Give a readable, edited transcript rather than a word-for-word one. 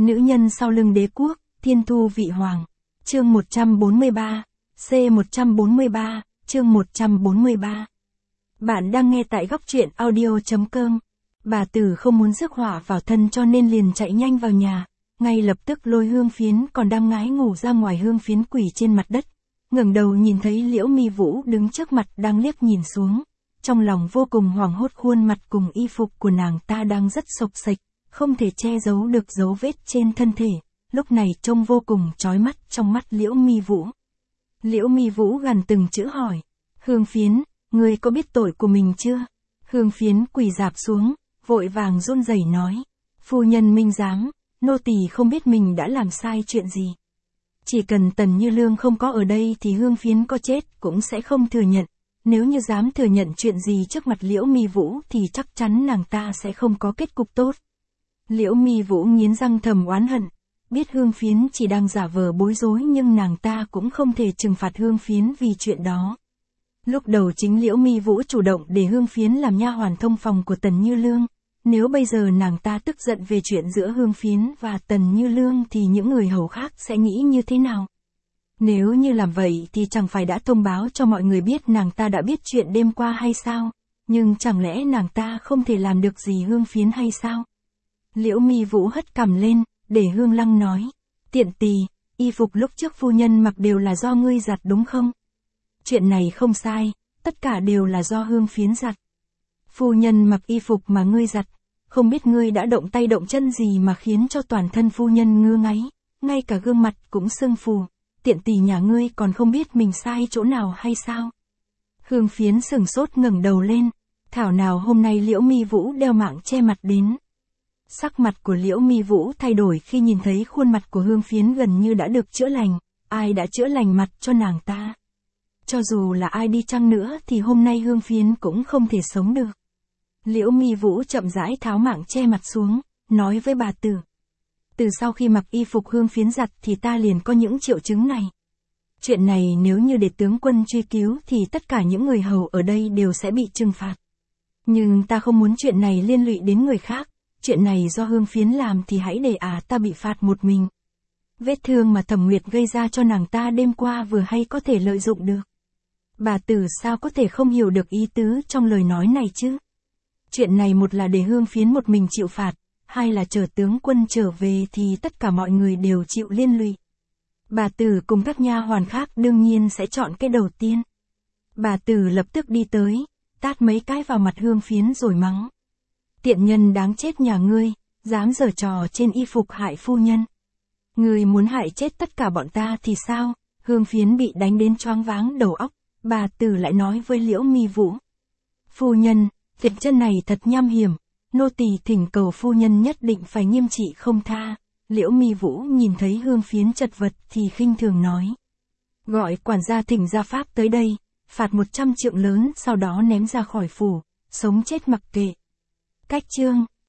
Nữ nhân sau lưng đế quốc, thiên thu vị hoàng. Chương 143, C143, chương 143. Bạn đang nghe tại góc truyện audio.com. Bà Tử không muốn rước họa vào thân cho nên liền chạy nhanh vào nhà, ngay lập tức lôi Hương Phiến còn đang ngái ngủ ra ngoài. Hương Phiến quỳ trên mặt đất, ngẩng đầu nhìn thấy Liễu Mi Vũ đứng trước mặt đang liếc nhìn xuống, trong lòng vô cùng hoảng hốt. Khuôn mặt cùng y phục của nàng ta đang rất xộc xệch, không thể che giấu được dấu vết trên thân thể, lúc này trông vô cùng chói mắt trong mắt Liễu Mi Vũ. Liễu Mi Vũ gằn từng chữ hỏi, Hương Phiến, ngươi có biết tội của mình chưa? Hương Phiến quỳ rạp xuống, vội vàng run rẩy nói, phu nhân minh giám, nô tỳ không biết mình đã làm sai chuyện gì. Chỉ cần Tần Như Lương không có ở đây thì Hương Phiến có chết cũng sẽ không thừa nhận. Nếu như dám thừa nhận chuyện gì trước mặt Liễu Mi Vũ thì chắc chắn nàng ta sẽ không có kết cục tốt. Liễu Mi Vũ nghiến răng thầm oán hận, biết Hương Phiến chỉ đang giả vờ bối rối nhưng nàng ta cũng không thể trừng phạt Hương Phiến vì chuyện đó. Lúc đầu chính Liễu Mi Vũ chủ động để Hương Phiến làm nha hoàn thông phòng của Tần Như Lương. Nếu bây giờ nàng ta tức giận về chuyện giữa Hương Phiến và Tần Như Lương thì những người hầu khác sẽ nghĩ như thế nào? Nếu như làm vậy thì chẳng phải đã thông báo cho mọi người biết nàng ta đã biết chuyện đêm qua hay sao? Nhưng chẳng lẽ nàng ta không thể làm được gì Hương Phiến hay sao? Liễu Mi Vũ hất cằm lên, để Hương Lăng nói, tiện tỳ, y phục lúc trước phu nhân mặc đều là do ngươi giặt đúng không? Chuyện này không sai, tất cả đều là do Hương Phiến giặt. Phu nhân mặc y phục mà ngươi giặt, không biết ngươi đã động tay động chân gì mà khiến cho toàn thân phu nhân ngứa ngáy, ngay cả gương mặt cũng sưng phù, tiện tỳ nhà ngươi còn không biết mình sai chỗ nào hay sao? Hương Phiến sửng sốt ngẩng đầu lên, thảo nào hôm nay Liễu Mi Vũ đeo mạng che mặt đến. Sắc mặt của Liễu Mi Vũ thay đổi khi nhìn thấy khuôn mặt của Hương Phiến gần như đã được chữa lành, ai đã chữa lành mặt cho nàng ta? Cho dù là ai đi chăng nữa thì hôm nay Hương Phiến cũng không thể sống được. Liễu Mi Vũ chậm rãi tháo mạng che mặt xuống, nói với bà Tử. Từ sau khi mặc y phục Hương Phiến giặt thì ta liền có những triệu chứng này. Chuyện này nếu như để tướng quân truy cứu thì tất cả những người hầu ở đây đều sẽ bị trừng phạt. Nhưng ta không muốn chuyện này liên lụy đến người khác, chuyện này do Hương Phiến làm thì hãy để ta bị phạt một mình. Vết thương mà Thẩm Nguyệt gây ra cho nàng ta đêm qua vừa hay có thể lợi dụng được. Bà Tử sao có thể không hiểu được ý tứ trong lời nói này chứ? Chuyện này một là để Hương Phiến một mình chịu phạt, hai là chờ tướng quân trở về thì tất cả mọi người đều chịu liên lụy. Bà Tử cùng các nha hoàn khác đương nhiên sẽ chọn cái đầu tiên. Bà Tử lập tức đi tới, tát mấy cái vào mặt Hương Phiến rồi mắng. Tiện nhân đáng chết nhà ngươi, dám giở trò trên y phục hại phu nhân. Ngươi muốn hại chết tất cả bọn ta thì sao? Hương Phiến bị đánh đến choáng váng đầu óc, bà Tử lại nói với Liễu Mi Vũ. Phu nhân, việc chân này thật nham hiểm, nô tỳ thỉnh cầu phu nhân nhất định phải nghiêm trị không tha. Liễu Mi Vũ nhìn thấy Hương Phiến chật vật thì khinh thường nói. Gọi quản gia thỉnh gia pháp tới đây, phạt 100 trượng lớn sau đó ném ra khỏi phủ, sống chết mặc kệ. Cách chương